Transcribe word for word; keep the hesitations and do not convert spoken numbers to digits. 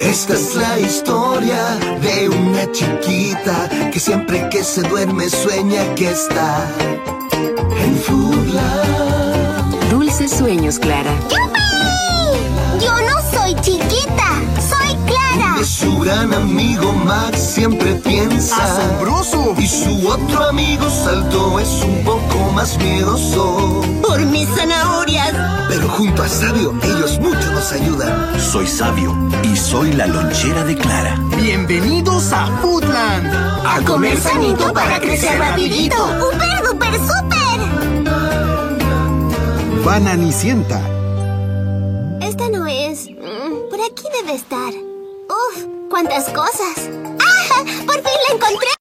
Esta es la historia de una chiquita que siempre que se duerme sueña que está en Foodland. Dulces sueños, Clara. ¡Yupi! Yo no soy chiquita, soy Clara. De su gran amigo Max siempre piensa ¡asombroso! Y su otro amigo Salto es un poco más miedoso. Por mis zanahorias. Pero junto a Sabio, ellos mucho nos ayudan. Soy Sabio y soy la lonchera de Clara. ¡Bienvenidos a Foodland! A comer sanito para crecer rapidito. ¡Super, duper, super! Bananicienta. Esta no es... mm, por aquí debe estar. Uf, cuántas cosas. ¡Ah! ¡Por fin la encontré!